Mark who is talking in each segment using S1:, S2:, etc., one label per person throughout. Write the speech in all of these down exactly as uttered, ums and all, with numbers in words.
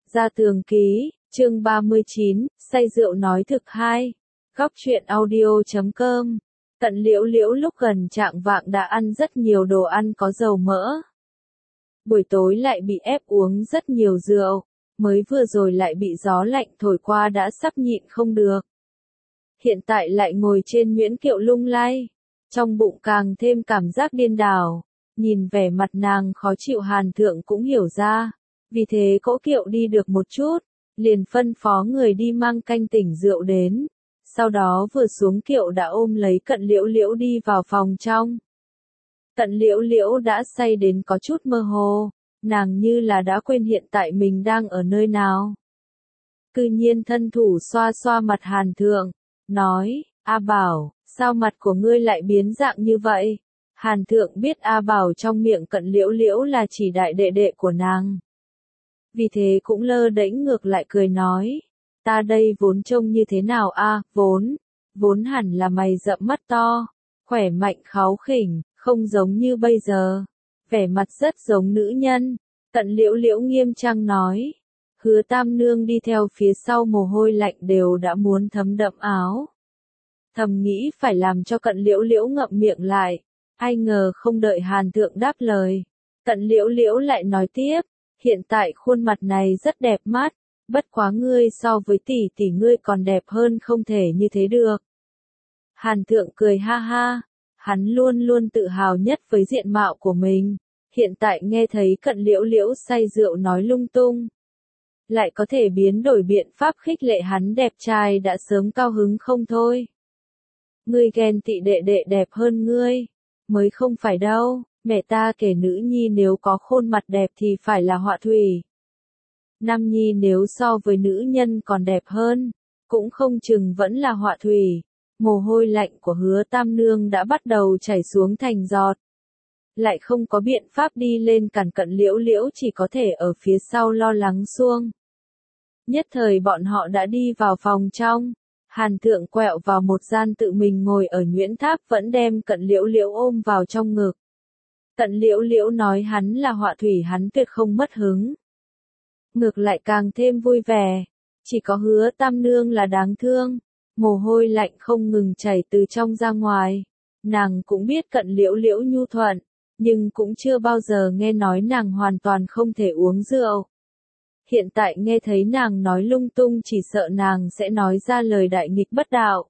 S1: Gia Tường Ký, chương ba mươi chín, say rượu nói thực hai. Góc truyện audio chấm com. Tận Liễu Liễu lúc gần chạng vạng đã ăn rất nhiều đồ ăn có dầu mỡ. Buổi tối lại bị ép uống rất nhiều rượu, mới vừa rồi lại bị gió lạnh thổi qua đã sắp nhịn không được. Hiện tại lại ngồi trên Nguyễn Kiệu lung lay, trong bụng càng thêm cảm giác điên đảo, nhìn vẻ mặt nàng khó chịu Hàn Thượng cũng hiểu ra, vì thế Cỗ Kiệu đi được một chút, liền phân phó người đi mang canh tỉnh rượu đến, sau đó vừa xuống kiệu đã ôm lấy Cận Liễu Liễu đi vào phòng trong. Cận Liễu Liễu đã say đến có chút mơ hồ, nàng như là đã quên hiện tại mình đang ở nơi nào. Cư nhiên thân thủ xoa xoa mặt Hàn Thượng, nói, A Bảo, sao mặt của ngươi lại biến dạng như vậy? Hàn Thượng biết A Bảo trong miệng Cận Liễu Liễu là chỉ đại đệ đệ của nàng. Vì thế cũng lơ đễnh ngược lại cười nói, ta đây vốn trông như thế nào a? Vốn, vốn hẳn là mày rậm mắt to, khỏe mạnh kháu khỉnh, không giống như bây giờ, vẻ mặt rất giống nữ nhân. Cận Liễu Liễu nghiêm trang nói, Hứa Tam Nương đi theo phía sau mồ hôi lạnh đều đã muốn thấm đẫm áo. Thầm nghĩ phải làm cho Cận Liễu Liễu ngậm miệng lại, ai ngờ không đợi Hàn Thượng đáp lời, Cận Liễu Liễu lại nói tiếp, hiện tại khuôn mặt này rất đẹp mắt, bất quá ngươi so với tỷ tỷ ngươi còn đẹp hơn không thể như thế được. Hàn Thượng cười ha ha, hắn luôn luôn tự hào nhất với diện mạo của mình, hiện tại nghe thấy Cận Liễu Liễu say rượu nói lung tung, lại có thể biến đổi biện pháp khích lệ hắn đẹp trai đã sớm cao hứng không thôi. Ngươi ghen tị đệ đệ đẹp hơn ngươi, mới không phải đâu. Mẹ ta kể nữ nhi nếu có khuôn mặt đẹp thì phải là họa thủy. Nam nhi nếu so với nữ nhân còn đẹp hơn, cũng không chừng vẫn là họa thủy. Mồ hôi lạnh của Hứa Tam Nương đã bắt đầu chảy xuống thành giọt. Lại không có biện pháp đi lên cản Cận Liễu Liễu, chỉ có thể ở phía sau lo lắng xuông. Nhất thời bọn họ đã đi vào phòng trong. Hàn Thượng quẹo vào một gian tự mình ngồi ở Nguyễn Tháp, vẫn đem Cận Liễu Liễu ôm vào trong ngực. Cận Liễu Liễu nói hắn là họa thủy, hắn tuyệt không mất hứng. Ngược lại càng thêm vui vẻ, chỉ có Hứa Tam Nương là đáng thương, mồ hôi lạnh không ngừng chảy từ trong ra ngoài. Nàng cũng biết Cận Liễu Liễu nhu thuận, nhưng cũng chưa bao giờ nghe nói nàng hoàn toàn không thể uống rượu. Hiện tại nghe thấy nàng nói lung tung chỉ sợ nàng sẽ nói ra lời đại nghịch bất đạo.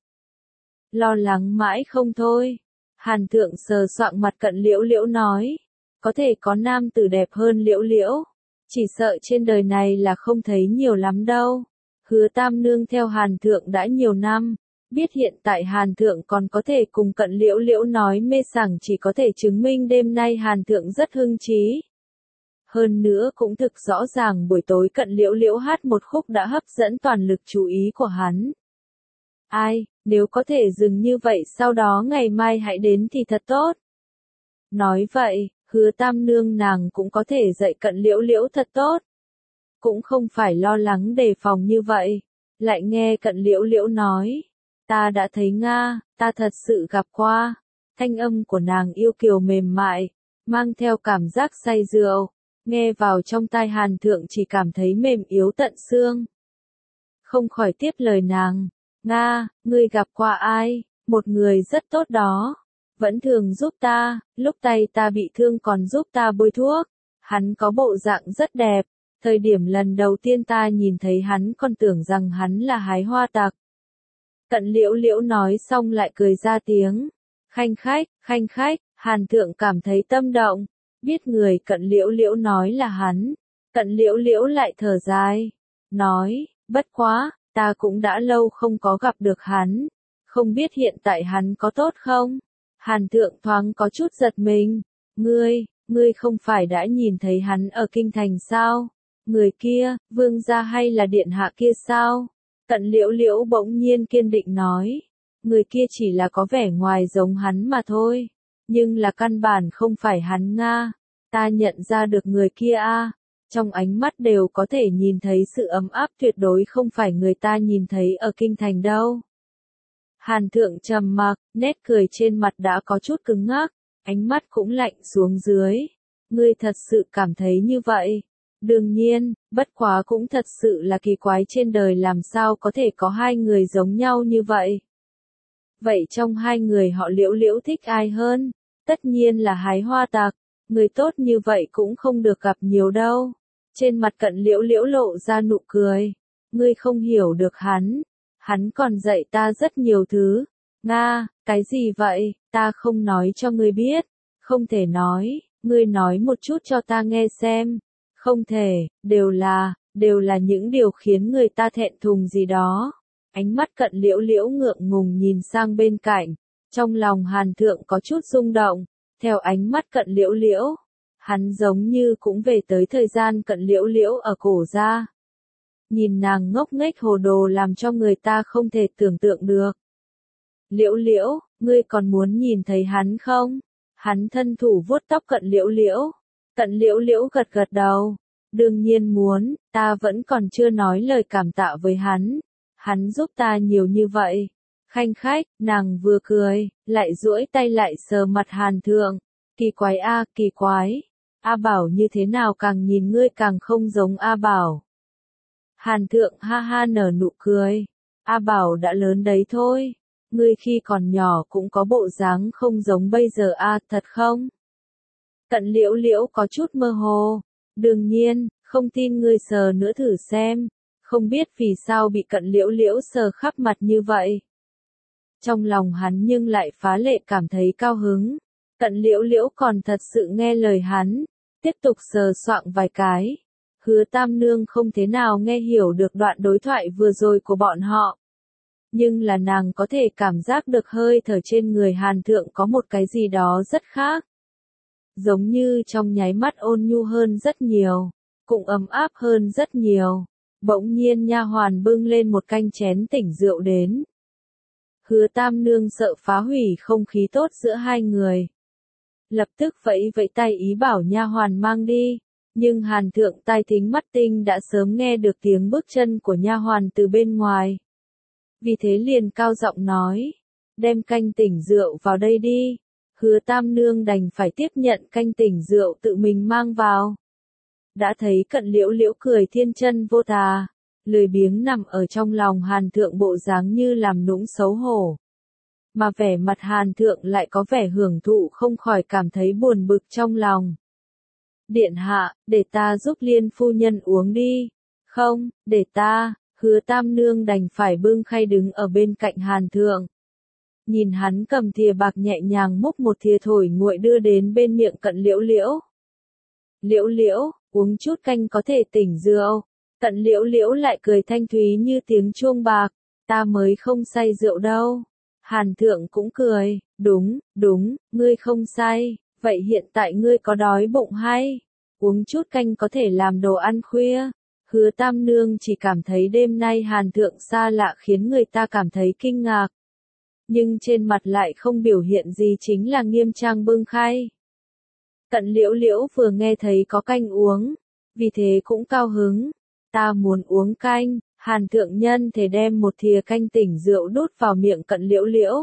S1: Lo lắng mãi không thôi. Hàn Thượng sờ soạng mặt Cận Liễu Liễu nói, có thể có nam tử đẹp hơn Liễu Liễu, chỉ sợ trên đời này là không thấy nhiều lắm đâu. Hứa Tam Nương theo Hàn Thượng đã nhiều năm, biết hiện tại Hàn Thượng còn có thể cùng Cận Liễu Liễu nói mê sảng, chỉ có thể chứng minh đêm nay Hàn Thượng rất hưng trí. Hơn nữa cũng thực rõ ràng buổi tối Cận Liễu Liễu hát một khúc đã hấp dẫn toàn lực chú ý của hắn. Ai, nếu có thể dừng như vậy sau đó ngày mai hãy đến thì thật tốt. Nói vậy, Hứa Tam Nương nàng cũng có thể dạy Cận Liễu Liễu thật tốt. Cũng không phải lo lắng đề phòng như vậy. Lại nghe Cận Liễu Liễu nói, ta đã thấy Nga, ta thật sự gặp qua. Thanh âm của nàng yêu kiều mềm mại, mang theo cảm giác say rượu, nghe vào trong tai Hàn Thượng chỉ cảm thấy mềm yếu tận xương. Không khỏi tiếp lời nàng. Nga, ngươi gặp qua ai? Một người rất tốt đó. Vẫn thường giúp ta, lúc tay ta bị thương còn giúp ta bôi thuốc. Hắn có bộ dạng rất đẹp. Thời điểm lần đầu tiên ta nhìn thấy hắn còn tưởng rằng hắn là hái hoa tặc. Cận Liễu Liễu nói xong lại cười ra tiếng. Khanh khách, khanh khách, Hàn Thượng cảm thấy tâm động. Biết người Cận Liễu Liễu nói là hắn. Cận Liễu Liễu lại thở dài. Nói, bất quá. Ta cũng đã lâu không có gặp được hắn, không biết hiện tại hắn có tốt không? Hàn Thượng thoáng có chút giật mình, ngươi, ngươi không phải đã nhìn thấy hắn ở kinh thành sao? Người kia, vương gia hay là điện hạ kia sao? Cận Liễu Liễu bỗng nhiên kiên định nói, người kia chỉ là có vẻ ngoài giống hắn mà thôi, nhưng là căn bản không phải hắn Nga, ta nhận ra được người kia a. Trong ánh mắt đều có thể nhìn thấy sự ấm áp tuyệt đối không phải người ta nhìn thấy ở kinh thành đâu. Hàn Thượng trầm mặc, nét cười trên mặt đã có chút cứng ngắc, ánh mắt cũng lạnh xuống dưới. Ngươi thật sự cảm thấy như vậy? Đương nhiên, bất quá cũng thật sự là kỳ quái trên đời làm sao có thể có hai người giống nhau như vậy. Vậy trong hai người họ Liễu Liễu thích ai hơn? Tất nhiên là Hái Hoa Tặc, người tốt như vậy cũng không được gặp nhiều đâu. Trên mặt Cận Liễu Liễu lộ ra nụ cười. Ngươi không hiểu được hắn, hắn còn dạy ta rất nhiều thứ. Nga, cái gì vậy, ta không nói cho ngươi biết. Không thể nói, ngươi nói một chút cho ta nghe xem. Không thể, đều là, đều là những điều khiến người ta thẹn thùng gì đó. Ánh mắt Cận Liễu Liễu ngượng ngùng nhìn sang bên cạnh, trong lòng Hàn Thượng có chút rung động, theo ánh mắt Cận Liễu Liễu, hắn giống như cũng về tới thời gian Cận Liễu Liễu ở cổ gia. Nhìn nàng ngốc nghếch hồ đồ làm cho người ta không thể tưởng tượng được. Liễu Liễu, ngươi còn muốn nhìn thấy hắn không? Hắn thân thủ vuốt tóc Cận Liễu Liễu. Cận Liễu Liễu gật gật đầu. Đương nhiên muốn, ta vẫn còn chưa nói lời cảm tạ với hắn. Hắn giúp ta nhiều như vậy. Khanh khách, nàng vừa cười, lại duỗi tay lại sờ mặt Hàn Thượng. Kỳ quái a, kỳ quái. A Bảo như thế nào càng nhìn ngươi càng không giống A Bảo. Hàn Thượng ha ha nở nụ cười. A Bảo đã lớn đấy thôi. Ngươi khi còn nhỏ cũng có bộ dáng không giống bây giờ a, thật không? Cận Liễu Liễu có chút mơ hồ. Đương nhiên, không tin ngươi sờ nữa thử xem. Không biết vì sao bị Cận Liễu Liễu sờ khắp mặt như vậy. Trong lòng hắn nhưng lại phá lệ cảm thấy cao hứng. Cận Liễu Liễu còn thật sự nghe lời hắn. Tiếp tục sờ soạng vài cái. Hứa Tam Nương không thế nào nghe hiểu được đoạn đối thoại vừa rồi của bọn họ. Nhưng là nàng có thể cảm giác được hơi thở trên người Hàn Thượng có một cái gì đó rất khác. Giống như trong nháy mắt ôn nhu hơn rất nhiều, cũng ấm áp hơn rất nhiều. Bỗng nhiên nha hoàn bưng lên một canh chén tỉnh rượu đến. Hứa Tam Nương sợ phá hủy không khí tốt giữa hai người. Lập tức vẫy vẫy tay ý bảo nha hoàn mang đi. Nhưng Hàn Thượng tai thính mắt tinh đã sớm nghe được tiếng bước chân của nha hoàn từ bên ngoài. Vì thế liền cao giọng nói, đem canh tỉnh rượu vào đây đi. Hứa Tam Nương đành phải tiếp nhận canh tỉnh rượu tự mình mang vào. Đã thấy Cận Liễu Liễu cười thiên chân vô tà, lười biếng nằm ở trong lòng Hàn Thượng bộ dáng như làm nũng xấu hổ. Mà vẻ mặt Hàn Thượng lại có vẻ hưởng thụ không khỏi cảm thấy buồn bực trong lòng. Điện hạ, để ta giúp Liên phu nhân uống đi. Không, để ta. Hứa Tam Nương đành phải bưng khay đứng ở bên cạnh Hàn Thượng. Nhìn hắn cầm thìa bạc nhẹ nhàng múc một thìa thổi nguội đưa đến bên miệng Cận Liễu Liễu. Liễu Liễu, uống chút canh có thể tỉnh rượu. Cận Liễu Liễu lại cười thanh thúy như tiếng chuông bạc. Ta mới không say rượu đâu. Hàn Thượng cũng cười. Đúng, đúng, ngươi không say. Vậy hiện tại ngươi có đói bụng hay? Uống chút canh có thể làm đồ ăn khuya. Hứa Tam Nương chỉ cảm thấy đêm nay Hàn Thượng xa lạ khiến người ta cảm thấy kinh ngạc. Nhưng trên mặt lại không biểu hiện gì chính là nghiêm trang bưng khay. Cận Liễu Liễu vừa nghe thấy có canh uống, vì thế cũng cao hứng. Ta muốn uống canh, Hàn Thượng nhân thể đem một thìa canh tỉnh rượu đút vào miệng Cận Liễu Liễu.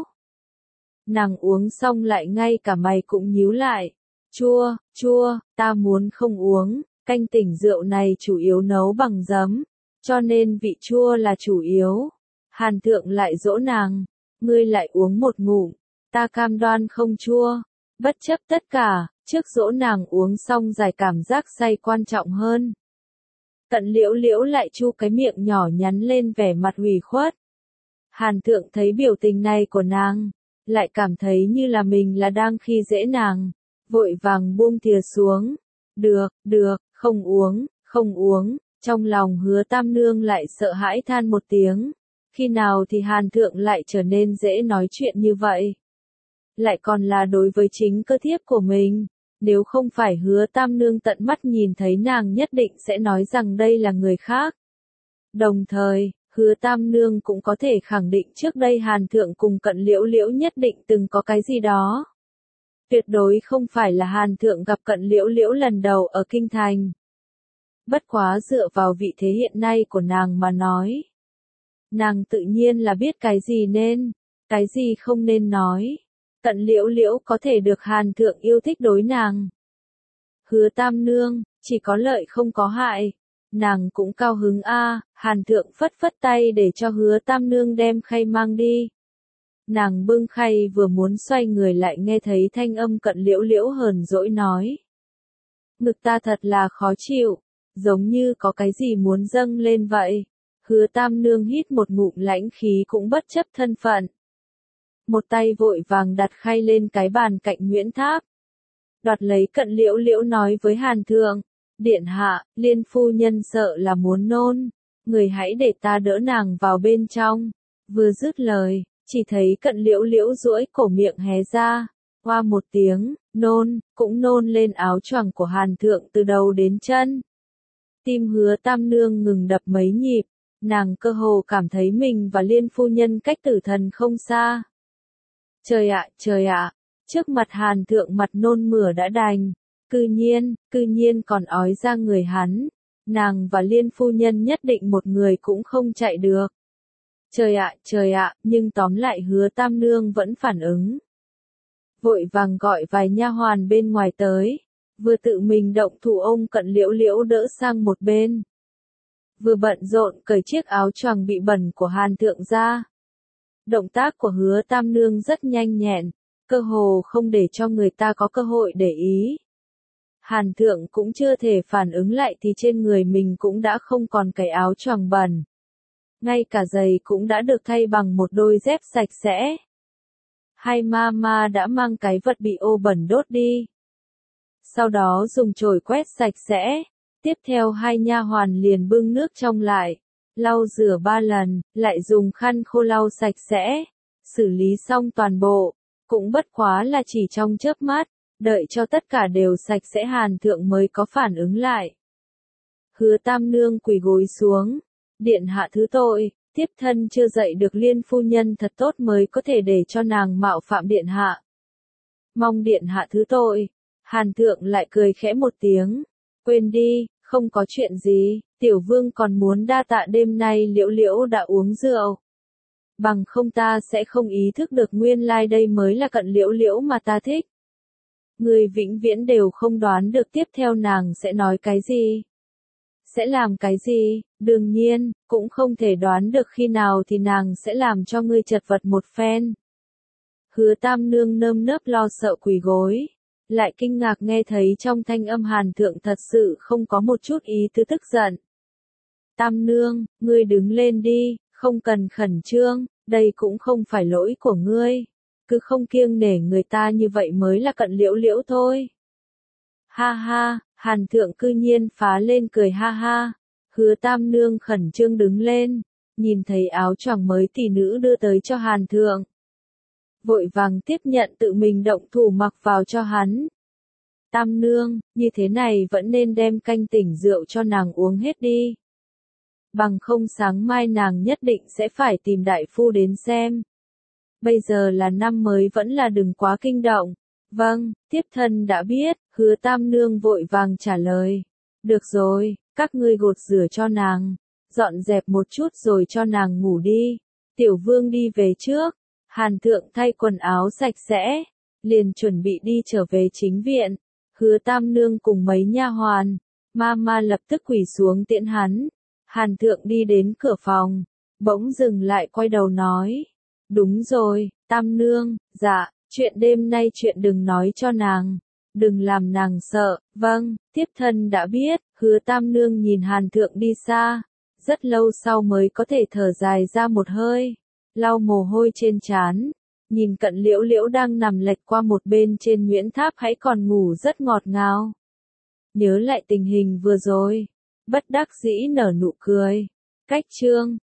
S1: Nàng uống xong lại ngay cả mày cũng nhíu lại. Chua, chua, ta muốn không uống. Canh tỉnh rượu này chủ yếu nấu bằng giấm, cho nên vị chua là chủ yếu. Hàn Thượng lại dỗ nàng, ngươi lại uống một ngụm, ta cam đoan không chua. Bất chấp tất cả, trước dỗ nàng uống xong giải cảm giác say quan trọng hơn. Cận Liễu Liễu lại chu cái miệng nhỏ nhắn lên vẻ mặt ủy khuất. Hàn Thượng thấy biểu tình này của nàng, lại cảm thấy như là mình là đang khi dễ nàng, vội vàng buông thìa xuống. Được, được, không uống, không uống. Trong lòng Hứa Tam Nương lại sợ hãi than một tiếng. Khi nào thì Hàn Thượng lại trở nên dễ nói chuyện như vậy? Lại còn là đối với chính cơ thiếp của mình. Nếu không phải Hứa Tam Nương tận mắt nhìn thấy nàng nhất định sẽ nói rằng đây là người khác. Đồng thời, Hứa Tam Nương cũng có thể khẳng định trước đây Hàn Thượng cùng Cận Liễu Liễu nhất định từng có cái gì đó. Tuyệt đối không phải là Hàn Thượng gặp Cận Liễu Liễu lần đầu ở Kinh Thành. Bất quá dựa vào vị thế hiện nay của nàng mà nói. Nàng tự nhiên là biết cái gì nên, cái gì không nên nói. Cận Liễu Liễu có thể được Hàn Thượng yêu thích đối nàng. Hứa Tam Nương, chỉ có lợi không có hại. Nàng cũng cao hứng a. Hàn Thượng phất phất tay để cho Hứa Tam Nương đem khay mang đi. Nàng bưng khay vừa muốn xoay người lại nghe thấy thanh âm Cận Liễu Liễu hờn dỗi nói. Ngực ta thật là khó chịu, giống như có cái gì muốn dâng lên vậy. Hứa Tam Nương hít một ngụm lãnh khí cũng bất chấp thân phận. Một tay vội vàng đặt khay lên cái bàn cạnh Nguyễn Tháp. Đoạt lấy Cận Liễu Liễu nói với Hàn Thượng. Điện hạ, Liên phu nhân sợ là muốn nôn. Người hãy để ta đỡ nàng vào bên trong. Vừa dứt lời, chỉ thấy Cận Liễu Liễu duỗi cổ miệng hé ra. Hoa một tiếng, nôn, cũng nôn lên áo choàng của Hàn Thượng từ đầu đến chân. Tim Hứa Tam Nương ngừng đập mấy nhịp. Nàng cơ hồ cảm thấy mình và Liên phu nhân cách tử thần không xa. Trời ạ, trời ạ, trước mặt Hàn Thượng mặt nôn mửa đã đành. Cư nhiên, cư nhiên còn ói ra người hắn. Nàng và Liên phu nhân nhất định một người cũng không chạy được. Trời ạ, trời ạ, nhưng tóm lại Hứa Tam Nương vẫn phản ứng. Vội vàng gọi vài nha hoàn bên ngoài tới. Vừa tự mình động thủ ôm Cận Liễu Liễu đỡ sang một bên. Vừa bận rộn cởi chiếc áo choàng bị bẩn của Hàn Thượng ra. Động tác của Hứa Tam Nương rất nhanh nhẹn, cơ hồ không để cho người ta có cơ hội để ý. Hàn Thượng cũng chưa thể phản ứng lại thì trên người mình cũng đã không còn cái áo choàng bẩn. Ngay cả giày cũng đã được thay bằng một đôi dép sạch sẽ. Hai ma ma đã mang cái vật bị ô bẩn đốt đi. Sau đó dùng chổi quét sạch sẽ. Tiếp theo hai nha hoàn liền bưng nước trong lại. Lau rửa ba lần, lại dùng khăn khô lau sạch sẽ. Xử lý xong toàn bộ. Cũng bất quá là chỉ trong chớp mắt. Đợi cho tất cả đều sạch sẽ Hàn Thượng mới có phản ứng lại. Hứa Tam Nương quỳ gối xuống. Điện hạ thứ tội, tiếp thân chưa dạy được Liên phu nhân thật tốt mới có thể để cho nàng mạo phạm điện hạ. Mong điện hạ thứ tội. Hàn Thượng lại cười khẽ một tiếng. Quên đi, không có chuyện gì, tiểu vương còn muốn đa tạ đêm nay Liễu Liễu đã uống rượu. Bằng không ta sẽ không ý thức được nguyên lai đây mới là Cận Liễu Liễu mà ta thích. Người vĩnh viễn đều không đoán được tiếp theo nàng sẽ nói cái gì. Sẽ làm cái gì, đương nhiên, cũng không thể đoán được khi nào thì nàng sẽ làm cho ngươi chật vật một phen. Hứa Tam Nương nơm nớp lo sợ quỳ gối. Lại kinh ngạc nghe thấy trong thanh âm Hàn Thượng thật sự không có một chút ý tứ tức giận. Tam Nương, ngươi đứng lên đi, không cần khẩn trương, đây cũng không phải lỗi của ngươi. Cứ không kiêng nể người ta như vậy mới là Cận Liễu Liễu thôi. Ha ha, Hàn Thượng cư nhiên phá lên cười ha ha. Hứa Tam Nương khẩn trương đứng lên, nhìn thấy áo choàng mới tỷ nữ đưa tới cho Hàn Thượng. Vội vàng tiếp nhận tự mình động thủ mặc vào cho hắn. Tam Nương, như thế này vẫn nên đem canh tỉnh rượu cho nàng uống hết đi. Bằng không sáng mai nàng nhất định sẽ phải tìm đại phu đến xem. Bây giờ là năm mới vẫn là đừng quá kinh động. Vâng, tiếp thân đã biết, Hứa Tam Nương vội vàng trả lời. Được rồi, các ngươi gột rửa cho nàng, dọn dẹp một chút rồi cho nàng ngủ đi. Tiểu Vương đi về trước. Hàn Thượng thay quần áo sạch sẽ, liền chuẩn bị đi trở về chính viện. Hứa Tam Nương cùng mấy nha hoàn, ma ma lập tức quỳ xuống tiễn hắn. Hàn Thượng đi đến cửa phòng, bỗng dừng lại quay đầu nói. Đúng rồi, Tam Nương, dạ, chuyện đêm nay chuyện đừng nói cho nàng, đừng làm nàng sợ. Vâng, tiếp thân đã biết. Hứa Tam Nương nhìn Hàn Thượng đi xa, rất lâu sau mới có thể thở dài ra một hơi. Lau mồ hôi trên trán, nhìn Cận Liễu Liễu đang nằm lệch qua một bên trên Nguyễn Tháp hãy còn ngủ rất ngọt ngào. Nhớ lại tình hình vừa rồi, bất đắc dĩ nở nụ cười. Cách chương